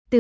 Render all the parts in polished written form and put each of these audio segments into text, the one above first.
Từ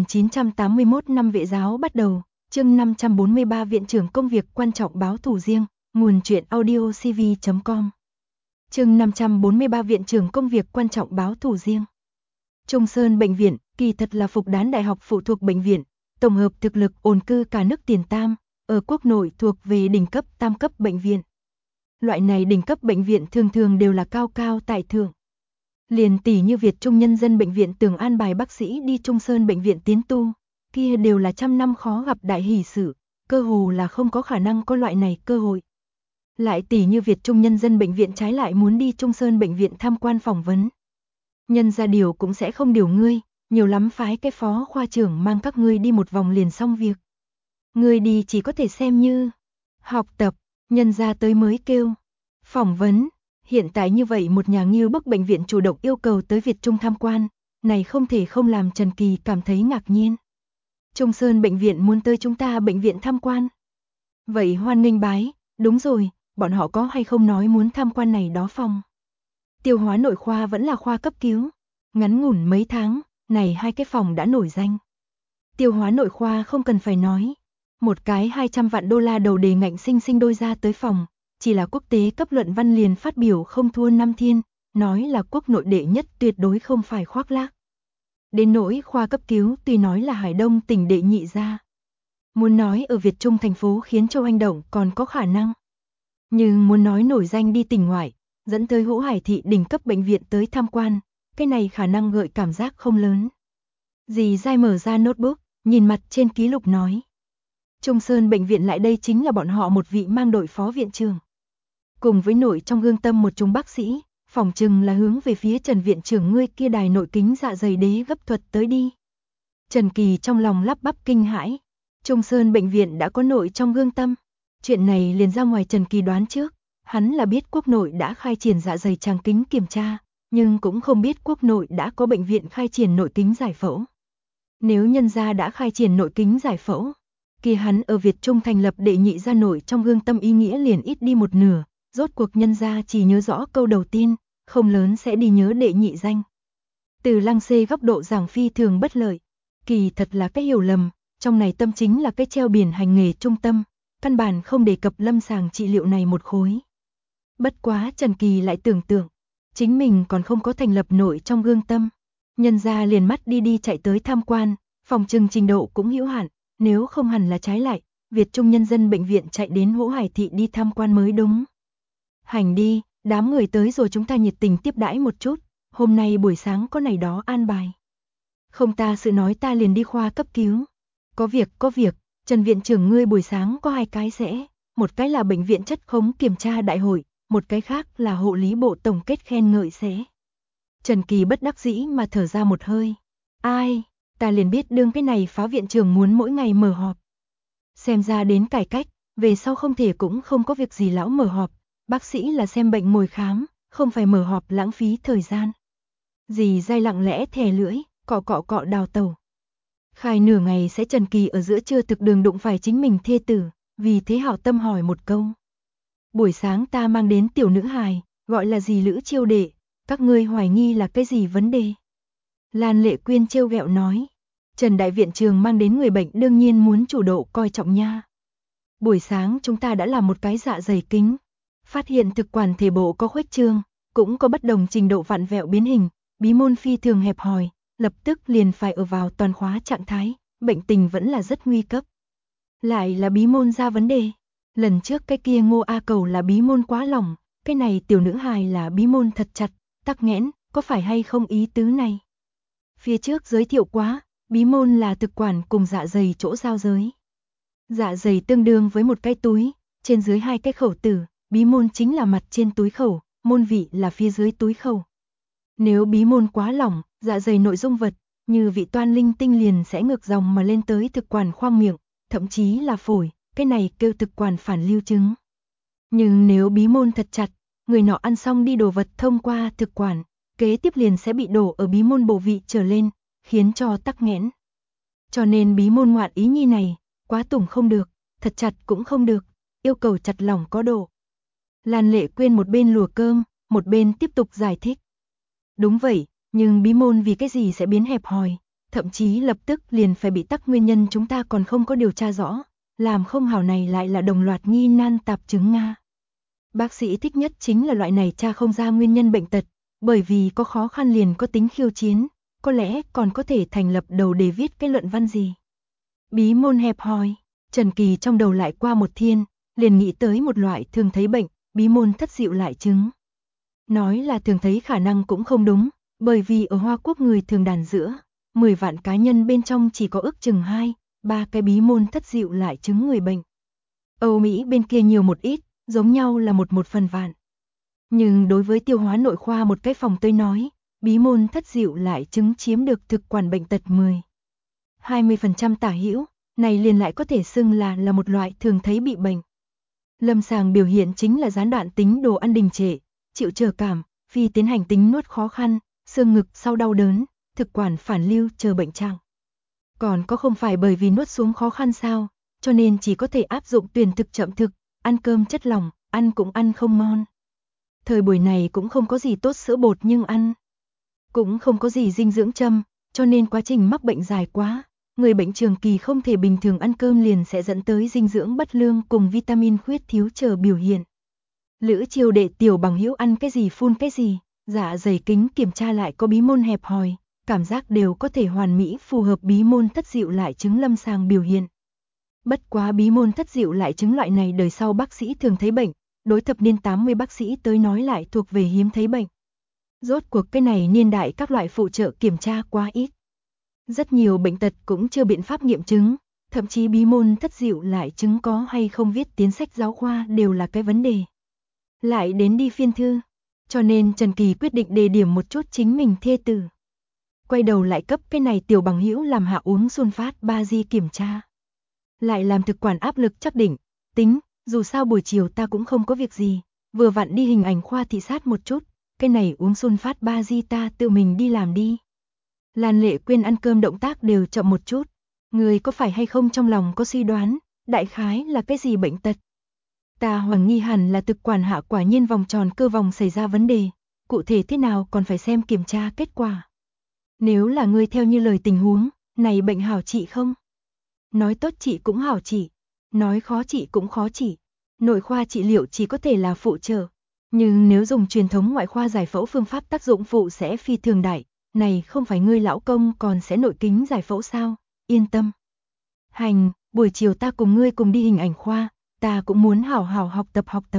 1981 năm Vệ giáo bắt đầu, chương 543 Viện trưởng công việc quan trọng báo thù riêng, nguồn truyện audio cv.com. Chương 543 Viện trưởng công việc quan trọng báo thù riêng. Trung Sơn Bệnh viện, kỳ thật là Phục Đán Đại học phụ thuộc bệnh viện, tổng hợp thực lực ổn cư cả nước tiền tam, ở quốc nội thuộc về đỉnh cấp tam cấp bệnh viện. Loại này đỉnh cấp bệnh viện thường thường đều là cao cao tại thượng. Liền tỷ như Việt Trung Nhân dân bệnh viện tưởng an bài bác sĩ đi Trung Sơn bệnh viện tiến tu, kia đều là trăm năm khó gặp đại hỷ sự, cơ hồ là không có khả năng có loại này cơ hội. Lại tỷ như Việt Trung Nhân dân bệnh viện trái lại muốn đi Trung Sơn bệnh viện tham quan phỏng vấn. Nhân ra điều cũng sẽ không điều ngươi, nhiều lắm phái cái phó khoa trưởng mang các ngươi đi một vòng liền xong việc. Ngươi đi chỉ có thể xem như học tập, nhân ra tới mới kêu phỏng vấn. Hiện tại như vậy một nhà nghiêu bức bệnh viện chủ động yêu cầu tới Việt Trung tham quan, này không thể không làm Trần Kỳ cảm thấy ngạc nhiên. Trung Sơn bệnh viện muốn tới chúng ta bệnh viện tham quan. Vậy hoan nghênh bái, đúng rồi, bọn họ có hay không nói muốn tham quan này đó phòng. Tiêu hóa nội khoa vẫn là khoa cấp cứu, ngắn ngủn mấy tháng, này hai cái phòng đã nổi danh. Tiêu hóa nội khoa không cần phải nói, một cái 200 vạn đô la đầu đề ngạnh sinh sinh đôi ra tới phòng. Chỉ là quốc tế cấp luận văn liền phát biểu không thua năm thiên, nói là quốc nội đệ nhất tuyệt đối không phải khoác lác. Đến nỗi khoa cấp cứu tuy nói là Hải Đông tỉnh đệ nhị ra. Muốn nói ở Việt Trung thành phố khiến châu anh động còn có khả năng. Nhưng muốn nói nổi danh đi tỉnh ngoại, dẫn tới Hữu Hải thị đỉnh cấp bệnh viện tới tham quan, cái này khả năng gợi cảm giác không lớn. Dì dai mở ra notebook, nhìn mặt trên ký lục nói. Trung Sơn bệnh viện lại đây chính là bọn họ một vị mang đội phó viện trưởng. Cùng với nội trong gương tâm một chúng bác sĩ, phòng trừng là hướng về phía Trần viện trưởng ngươi kia đài nội kính dạ dày đế gấp thuật tới đi. Trần Kỳ trong lòng lắp bắp kinh hãi, Trung Sơn bệnh viện đã có nội trong gương tâm. Chuyện này liền ra ngoài Trần Kỳ đoán trước, hắn là biết quốc nội đã khai triển dạ dày tràng kính kiểm tra, nhưng cũng không biết quốc nội đã có bệnh viện khai triển nội kính giải phẫu. Nếu nhân gia đã khai triển nội kính giải phẫu, kia hắn ở Việt Trung thành lập đệ nhị gia nội trong gương tâm ý nghĩa liền ít đi một nửa. Rốt cuộc nhân gia chỉ nhớ rõ câu đầu tiên, không lớn sẽ đi nhớ đệ nhị danh. Từ Lăng Xê góc độ giảng phi thường bất lợi, kỳ thật là cái hiểu lầm, trong này tâm chính là cái treo biển hành nghề trung tâm, căn bản không đề cập lâm sàng trị liệu này một khối. Bất quá Trần Kỳ lại tưởng tượng, chính mình còn không có thành lập nội trong gương tâm, nhân gia liền mắt đi chạy tới tham quan, phòng trừng trình độ cũng hữu hạn, nếu không hẳn là trái lại, Việt Trung Nhân dân bệnh viện chạy đến Hữu Hải thị đi tham quan mới đúng. Hành đi, đám người tới rồi chúng ta nhiệt tình tiếp đãi một chút, hôm nay buổi sáng có này đó an bài. Không ta sự nói ta liền đi khoa cấp cứu. Có việc, Trần viện trưởng ngươi buổi sáng có hai cái sẽ, một cái là bệnh viện chất khống kiểm tra đại hội, một cái khác là hộ lý bộ tổng kết khen ngợi sẽ. Trần Kỳ bất đắc dĩ mà thở ra một hơi. Ai, ta liền biết đương cái này phó viện trưởng muốn mỗi ngày mở họp. Xem ra đến cải cách, về sau không thể cũng không có việc gì lão mở họp. Bác sĩ là xem bệnh ngồi khám, không phải mở họp lãng phí thời gian. Dì dai lặng lẽ thè lưỡi, cọ đào tàu. Khai nửa ngày sẽ Trần Kỳ ở giữa trưa thực đường đụng phải chính mình thê tử, vì thế hảo tâm hỏi một câu. Buổi sáng ta mang đến tiểu nữ hài, gọi là dì Lữ Chiêu đệ, các ngươi hoài nghi là cái gì vấn đề? Lan Lệ Quyên trêu ghẹo nói, Trần đại viện trường mang đến người bệnh đương nhiên muốn chủ độ coi trọng nha. Buổi sáng chúng ta đã làm một cái dạ dày kính. Phát hiện thực quản thể bộ có khuếch trương, cũng có bất đồng trình độ vặn vẹo biến hình, bí môn phi thường hẹp hòi, lập tức liền phải ở vào toàn khóa trạng thái, bệnh tình vẫn là rất nguy cấp. Lại là bí môn ra vấn đề, lần trước cái kia Ngô A Cầu là bí môn quá lỏng, cái này tiểu nữ hài là bí môn thật chặt, tắc nghẽn, có phải hay không ý tứ này? Phía trước giới thiệu quá, bí môn là thực quản cùng dạ dày chỗ giao giới. Dạ dày tương đương với một cái túi, trên dưới hai cái khẩu tử. Bí môn chính là mặt trên túi khẩu, môn vị là phía dưới túi khẩu. Nếu bí môn quá lỏng, dạ dày nội dung vật, như vị toan linh tinh liền sẽ ngược dòng mà lên tới thực quản khoang miệng, thậm chí là phổi, cái này kêu thực quản phản lưu chứng. Nhưng nếu bí môn thật chặt, người nọ ăn xong đi đồ vật thông qua thực quản, kế tiếp liền sẽ bị đổ ở bí môn bộ vị trở lên, khiến cho tắc nghẽn. Cho nên bí môn ngoạn ý nhi này, quá tủng không được, thật chặt cũng không được, yêu cầu chặt lỏng có độ. Lan Lệ Quyên một bên lùa cơm, một bên tiếp tục giải thích. Đúng vậy, nhưng bí môn vì cái gì sẽ biến hẹp hòi, thậm chí lập tức liền phải bị tắc nguyên nhân chúng ta còn không có điều tra rõ, làm không hảo này lại là đồng loạt nghi nan tạp chứng Nga. Bác sĩ thích nhất chính là loại này tra không ra nguyên nhân bệnh tật, bởi vì có khó khăn liền có tính khiêu chiến, có lẽ còn có thể thành lập đầu để viết cái luận văn gì. Bí môn hẹp hòi, Trần Kỳ trong đầu lại qua một thiên, liền nghĩ tới một loại thường thấy bệnh, bí môn thất diệu lại chứng. Nói là thường thấy khả năng cũng không đúng, bởi vì ở Hoa Quốc người thường đàn giữa 10 vạn cá nhân bên trong chỉ có ước chừng 2-3 cái bí môn thất diệu lại chứng người bệnh. Âu Mỹ bên kia nhiều một ít, giống nhau là một phần vạn. Nhưng đối với tiêu hóa nội khoa một cái phòng tôi nói, bí môn thất diệu lại chứng chiếm được thực quản bệnh tật 10-20% tả hữu, này liền lại có thể xưng là một loại thường thấy bị bệnh. Lâm sàng biểu hiện chính là gián đoạn tính đồ ăn đình trệ, chịu chờ cảm, phi tiến hành tính nuốt khó khăn, xương ngực sau đau đớn, thực quản phản lưu chờ bệnh trạng. Còn có không phải bởi vì nuốt xuống khó khăn sao, cho nên chỉ có thể áp dụng tuyển thực chậm thực, ăn cơm chất lỏng, ăn cũng ăn không ngon. Thời buổi này cũng không có gì tốt sữa bột nhưng ăn cũng không có gì dinh dưỡng châm, cho nên quá trình mắc bệnh dài quá, người bệnh trường kỳ không thể bình thường ăn cơm liền sẽ dẫn tới dinh dưỡng bất lương cùng vitamin khuyết thiếu chờ biểu hiện. Lữ Chiêu đệ tiểu bằng hữu ăn cái gì phun cái gì, dạ dày kính kiểm tra lại có bí môn hẹp hòi, cảm giác đều có thể hoàn mỹ phù hợp bí môn thất diệu lại chứng lâm sàng biểu hiện. Bất quá bí môn thất diệu lại chứng loại này đời sau bác sĩ thường thấy bệnh, đối thập niên 80 bác sĩ tới nói lại thuộc về hiếm thấy bệnh. Rốt cuộc cái này niên đại các loại phụ trợ kiểm tra quá ít. Rất nhiều bệnh tật cũng chưa biện pháp nghiệm chứng, thậm chí bí môn thất diệu lại chứng có hay không viết tiến sách giáo khoa đều là cái vấn đề. Lại đến đi phiên thư, cho nên Trần Kỳ quyết định đề điểm một chút chính mình thê tử. Quay đầu lại cấp cái này tiểu bằng hữu làm hạ uống sulfat bazia kiểm tra. Lại làm thực quản áp lực chắc định, tính, dù sao buổi chiều ta cũng không có việc gì, vừa vặn đi hình ảnh khoa thị sát một chút, cái này uống sulfat bazia ta tự mình đi làm đi. Lan Lệ Quyên ăn cơm động tác đều chậm một chút, người có phải hay không trong lòng có suy đoán, đại khái là cái gì bệnh tật. Ta hoài nghi hẳn là thực quản hạ quả nhiên vòng tròn cơ vòng xảy ra vấn đề, cụ thể thế nào còn phải xem kiểm tra kết quả. Nếu là ngươi theo như lời tình huống, này bệnh hảo trị không? Nói tốt trị cũng hảo trị, nói khó trị cũng khó trị. Nội khoa trị liệu chỉ có thể là phụ trợ, nhưng nếu dùng truyền thống ngoại khoa giải phẫu phương pháp tác dụng phụ sẽ phi thường đại, này không phải ngươi lão công còn sẽ nội kính giải phẫu sao? Yên tâm. Hành, buổi chiều ta cùng ngươi cùng đi hình ảnh khoa, ta cũng muốn hảo hảo học tập.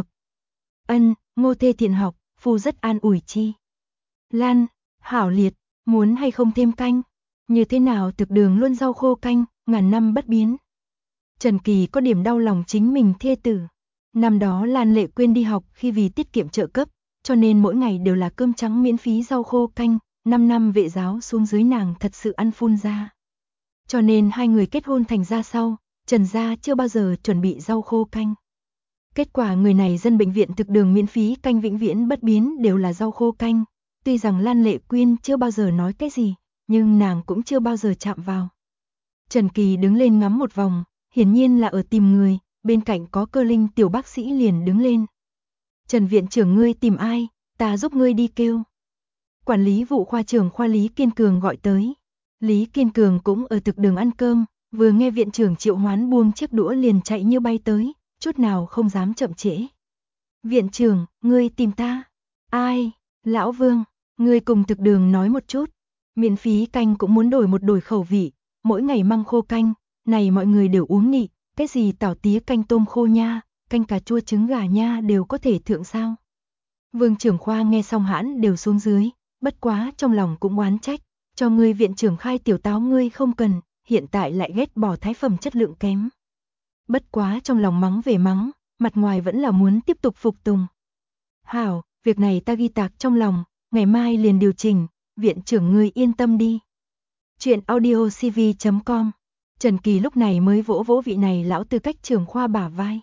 Ân, Ngô Thê Thiện học, phu rất an ủi chi. Lan, hảo liệt, muốn hay không thêm canh? Như thế nào thực đường luôn rau khô canh, ngàn năm bất biến. Trần Kỳ có điểm đau lòng chính mình thê tử. Năm đó Lan Lệ Quyên đi học khi vì tiết kiệm trợ cấp, cho nên mỗi ngày đều là cơm trắng miễn phí rau khô canh, 5 năm vệ giáo xuống dưới nàng thật sự ăn phun ra. Cho nên hai người kết hôn thành ra sau, Trần gia chưa bao giờ chuẩn bị rau khô canh. Kết quả người này dân bệnh viện thực đường miễn phí canh vĩnh viễn bất biến đều là rau khô canh. Tuy rằng Lan Lệ Quyên chưa bao giờ nói cái gì, nhưng nàng cũng chưa bao giờ chạm vào. Trần Kỳ đứng lên ngắm một vòng, hiển nhiên là ở tìm người, bên cạnh có Cơ Linh tiểu bác sĩ liền đứng lên. Trần viện trưởng ngươi tìm ai, ta giúp ngươi đi kêu. Quản lý vụ khoa trưởng khoa Lý Kiên Cường gọi tới. Lý Kiên Cường cũng ở thực đường ăn cơm, vừa nghe viện trưởng Triệu Hoán buông chiếc đũa liền chạy như bay tới, chút nào không dám chậm trễ. Viện trưởng, ngươi tìm ta. Ai? Lão Vương, ngươi cùng thực đường nói một chút. Miễn phí canh cũng muốn đổi một đổi khẩu vị, mỗi ngày măng khô canh, này mọi người đều uống nhị, cái gì tảo tía canh tôm khô nha, canh cà chua trứng gà nha đều có thể thượng sao. Vương trưởng khoa nghe xong hãn đều xuống dưới, bất quá trong lòng cũng oán trách, cho ngươi viện trưởng khai tiểu táo ngươi không cần, hiện tại lại ghét bỏ thái phẩm chất lượng kém. Bất quá trong lòng mắng về mắng, mặt ngoài vẫn là muốn tiếp tục phục tùng. Hảo, việc này ta ghi tạc trong lòng, ngày mai liền điều chỉnh, viện trưởng ngươi yên tâm đi. Chuyện audiocv.com. Trần Kỳ lúc này mới vỗ vỗ vị này lão tư cách trưởng khoa bả vai.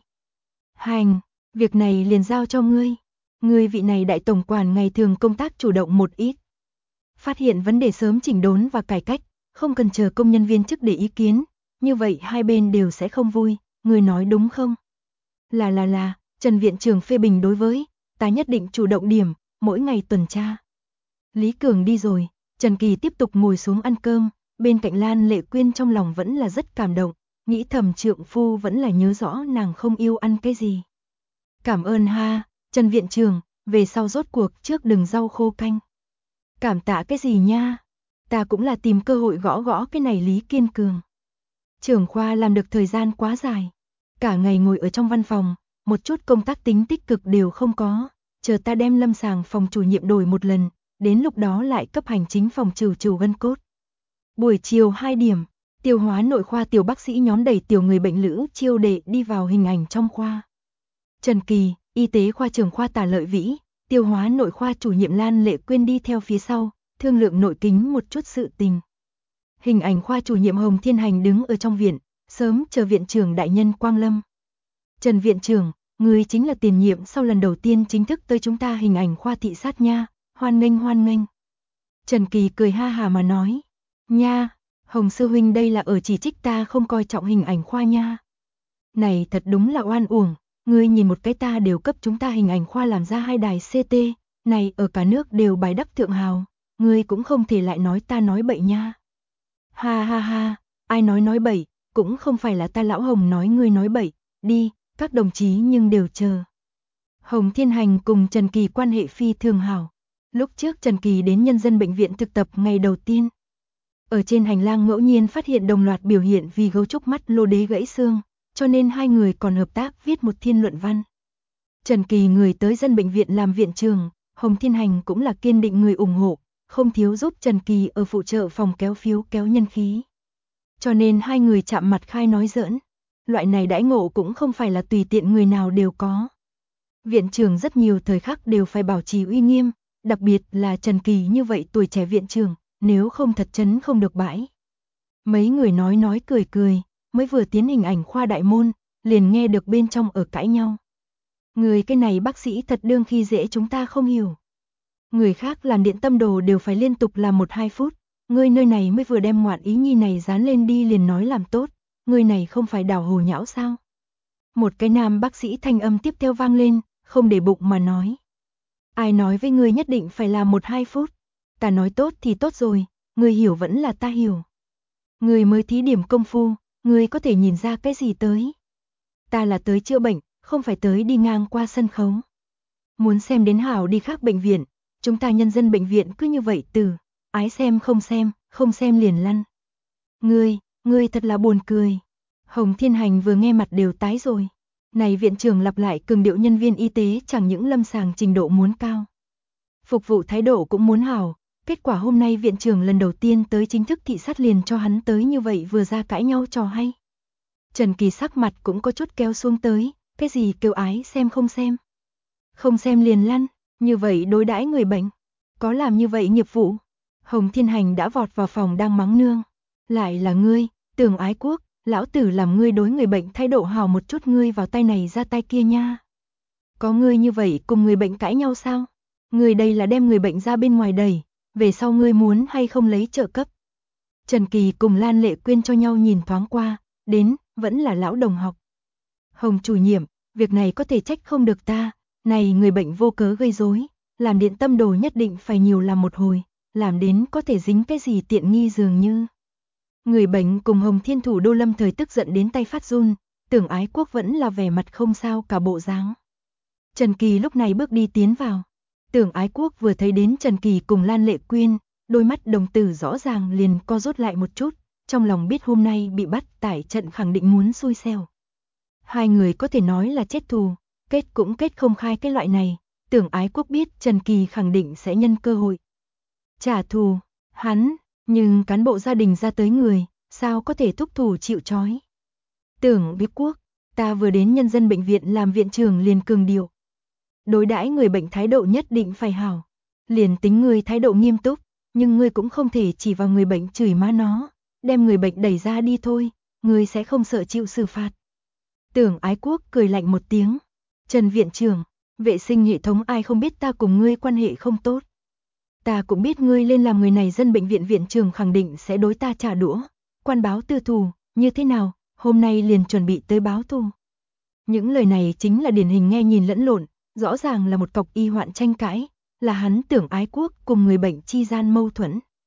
Hành, việc này liền giao cho ngươi. Ngươi vị này đại tổng quản ngày thường công tác chủ động một ít. Phát hiện vấn đề sớm chỉnh đốn và cải cách, không cần chờ công nhân viên chức để ý kiến, như vậy hai bên đều sẽ không vui, ngươi nói đúng không? Là, Trần viện trưởng phê bình đối với, ta nhất định chủ động điểm, mỗi ngày tuần tra. Lý Cường đi rồi, Trần Kỳ tiếp tục ngồi xuống ăn cơm, Bên cạnh Lan Lệ Quyên trong lòng vẫn là rất cảm động, nghĩ thầm trượng phu vẫn là nhớ rõ nàng không yêu ăn cái gì. Cảm ơn ha, Trần viện trưởng, về sau rốt cuộc trước đừng rau khô canh. Cảm tạ cái gì nha, ta cũng là tìm cơ hội gõ gõ cái này Lý Kiên Cường. Trưởng khoa làm được thời gian quá dài, cả ngày ngồi ở trong văn phòng, một chút công tác tính tích cực đều không có, chờ ta đem lâm sàng phòng chủ nhiệm đổi một lần, đến lúc đó lại cấp hành chính phòng trừ gân cốt. Buổi chiều 2 điểm, tiêu hóa nội khoa tiểu bác sĩ nhóm đẩy tiểu người bệnh Lữ Chiêu Đệ đi vào hình ảnh trong khoa. Trần Kỳ, y tế khoa trưởng khoa Tả Lợi Vĩ, tiêu hóa nội khoa chủ nhiệm Lan Lệ Quyên đi theo phía sau, thương lượng nội kính một chút sự tình. Hình ảnh khoa chủ nhiệm Hồng Thiên Hành đứng ở trong viện, sớm chờ viện trưởng đại nhân quang lâm. Trần viện trưởng, người chính là tiền nhiệm sau lần đầu tiên chính thức tới chúng ta hình ảnh khoa thị sát nha, hoan nghênh hoan nghênh. Trần Kỳ cười ha hà mà nói, nha, Hồng sư huynh đây là ở chỉ trích ta không coi trọng hình ảnh khoa nha. Này thật đúng là oan uổng, ngươi nhìn một cái ta đều cấp chúng ta hình ảnh khoa làm ra 2 đài CT, này ở cả nước đều bài đắc thượng hào, ngươi cũng không thể lại nói ta nói bậy nha. Ha ha ha, ai nói bậy, cũng không phải là ta lão Hồng nói ngươi nói bậy, đi, các đồng chí nhưng đều chờ. Hồng Thiên Hành cùng Trần Kỳ quan hệ phi thường hảo. Lúc trước Trần Kỳ đến nhân dân bệnh viện thực tập ngày đầu tiên. Ở trên hành lang ngẫu nhiên phát hiện đồng loạt biểu hiện vì gấu trúc mắt lô đế gãy xương, cho nên hai người còn hợp tác viết một thiên luận văn. Trần Kỳ người tới dân bệnh viện làm viện trưởng, Hồng Thiên Hành cũng là kiên định người ủng hộ, không thiếu giúp Trần Kỳ ở phụ trợ phòng kéo phiếu kéo nhân khí. Cho nên hai người chạm mặt khai nói giỡn, loại này đãi ngộ cũng không phải là tùy tiện người nào đều có. Viện trưởng rất nhiều thời khắc đều phải bảo trì uy nghiêm, đặc biệt là Trần Kỳ như vậy tuổi trẻ viện trưởng, nếu không thật chấn không được bãi. Mấy người nói cười, mới vừa tiến hình ảnh khoa đại môn, liền nghe được bên trong ở cãi nhau. Người cái này bác sĩ thật đương khi dễ chúng ta không hiểu. Người khác làm điện tâm đồ đều phải liên tục làm 1-2 phút, người nơi này mới vừa đem ngoạn ý nhi này dán lên đi liền nói làm tốt, người này không phải đảo hồ nhão sao? Một cái nam bác sĩ thanh âm tiếp theo vang lên, không để bụng mà nói. Ai nói với ngươi nhất định phải làm 1-2 phút? Ta nói tốt thì tốt rồi, ngươi hiểu vẫn là ta hiểu. Ngươi mới thí điểm công phu, ngươi có thể nhìn ra cái gì tới? Ta là tới chữa bệnh, không phải tới đi ngang qua sân khấu. Muốn xem đến hảo đi khác bệnh viện, chúng ta nhân dân bệnh viện cứ như vậy từ ái xem, không xem liền lăn. Ngươi thật là buồn cười. Hồng Thiên Hành vừa nghe mặt đều tái rồi. Này viện trưởng lặp lại cường điệu nhân viên y tế chẳng những lâm sàng trình độ muốn cao, phục vụ thái độ cũng muốn hảo, kết quả hôm nay viện trưởng lần đầu tiên tới chính thức thị sát liền cho hắn tới như vậy vừa ra cãi nhau trò hay. Trần Kỳ sắc mặt cũng có chút kéo xuống tới, cái gì kêu ái xem, không xem liền lăn, như vậy đối đãi người bệnh, có làm như vậy nghiệp vụ. Hồng Thiên Hành đã vọt vào phòng đang mắng nương, lại là ngươi, Tưởng Ái Quốc, lão tử làm ngươi đối người bệnh thái độ hào một chút, ngươi vào tay này ra tay kia nha. Có ngươi như vậy cùng người bệnh cãi nhau sao? Ngươi đây là đem người bệnh ra bên ngoài đẩy, về sau ngươi muốn hay không lấy trợ cấp. Trần Kỳ cùng Lan Lệ Quyên cho nhau nhìn thoáng qua, đến, vẫn là lão đồng học. Hồng chủ nhiệm, việc này có thể trách không được ta, này người bệnh vô cớ gây rối, làm điện tâm đồ nhất định phải nhiều làm một hồi, làm đến có thể dính cái gì tiện nghi dường như. Người bệnh cùng Hồng Thiên Thủ Đô lâm thời tức giận đến tay phát run, Tưởng Ái Quốc vẫn là vẻ mặt không sao cả bộ dáng. Trần Kỳ lúc này bước đi tiến vào. Tưởng Ái Quốc vừa thấy đến Trần Kỳ cùng Lan Lệ Quyên, đôi mắt đồng tử rõ ràng liền co rút lại một chút, trong lòng biết hôm nay bị bắt tại trận khẳng định muốn xui xẻo. Hai người có thể nói là chết thù, kết cũng kết không khai cái loại này, Tưởng Ái Quốc biết Trần Kỳ khẳng định sẽ nhân cơ hội trả thù, hắn, nhưng cán bộ gia đình ra tới người, sao có thể thúc thủ chịu trói. Tưởng Bí Quốc, ta vừa đến nhân dân bệnh viện làm viện trưởng liền cường điệu. Đối đãi người bệnh thái độ nhất định phải hảo. Liền tính ngươi thái độ nghiêm túc, nhưng ngươi cũng không thể chỉ vào người bệnh chửi má nó, đem người bệnh đẩy ra đi thôi, ngươi sẽ không sợ chịu xử phạt. Tưởng Ái Quốc cười lạnh một tiếng. Trần viện trưởng, vệ sinh hệ thống ai không biết ta cùng ngươi quan hệ không tốt. Ta cũng biết ngươi lên làm người này dân bệnh viện viện trưởng khẳng định sẽ đối ta trả đũa, quan báo tư thù, như thế nào, hôm nay liền chuẩn bị tới báo thù. Những lời này chính là điển hình nghe nhìn lẫn lộn, rõ ràng là một cọc y hoạn tranh cãi, là hắn Tưởng Ái Quốc cùng người bệnh chi gian mâu thuẫn.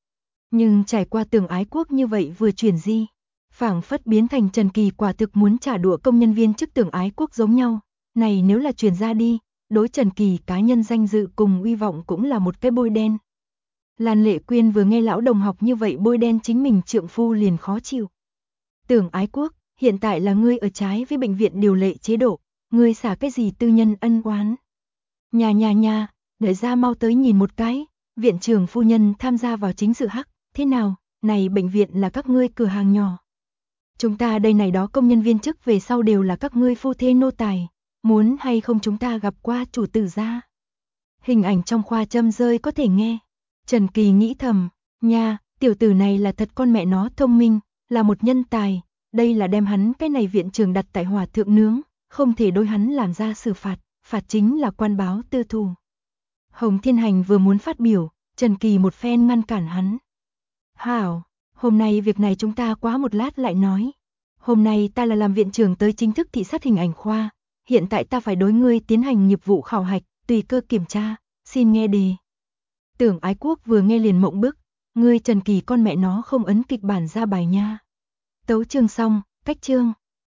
Nhưng trải qua Tưởng Ái Quốc như vậy vừa chuyển di, phảng phất biến thành Trần Kỳ quả thực muốn trả đũa công nhân viên chức Tưởng Ái Quốc giống nhau. Này nếu là truyền ra đi, đối Trần Kỳ cá nhân danh dự cùng uy vọng cũng là một cái bôi đen. Lan Lệ Quyên vừa nghe lão đồng học như vậy bôi đen chính mình trượng phu liền khó chịu. Tưởng Ái Quốc, hiện tại là ngươi ở trái với bệnh viện điều lệ chế độ, ngươi xả cái gì tư nhân ân oán. Nhà, đợi ra mau tới nhìn một cái, viện trưởng phu nhân tham gia vào chính sự hắc, thế nào, này bệnh viện là các ngươi cửa hàng nhỏ. Chúng ta đây này đó công nhân viên chức về sau đều là các ngươi phu thê nô tài, muốn hay không chúng ta gặp qua chủ tử gia. Hình ảnh trong khoa châm rơi có thể nghe. Trần Kỳ nghĩ thầm, nha, tiểu tử này là thật con mẹ nó thông minh, là một nhân tài, đây là đem hắn cái này viện trưởng đặt tại hỏa thượng nướng, không thể đối hắn làm ra xử phạt, phạt chính là quan báo tư thù. Hồng Thiên Hành vừa muốn phát biểu, Trần Kỳ một phen ngăn cản hắn. Hảo, hôm nay việc này chúng ta quá một lát lại nói. Hôm nay ta là làm viện trưởng tới chính thức thị sát hình ảnh khoa, hiện tại ta phải đối ngươi tiến hành nghiệp vụ khảo hạch, tùy cơ kiểm tra, xin nghe đề. Tưởng Ái Quốc vừa nghe liền mộng bức, ngươi Trần Kỳ con mẹ nó không ấn kịch bản ra bài nha. Tấu chương xong, cách chương.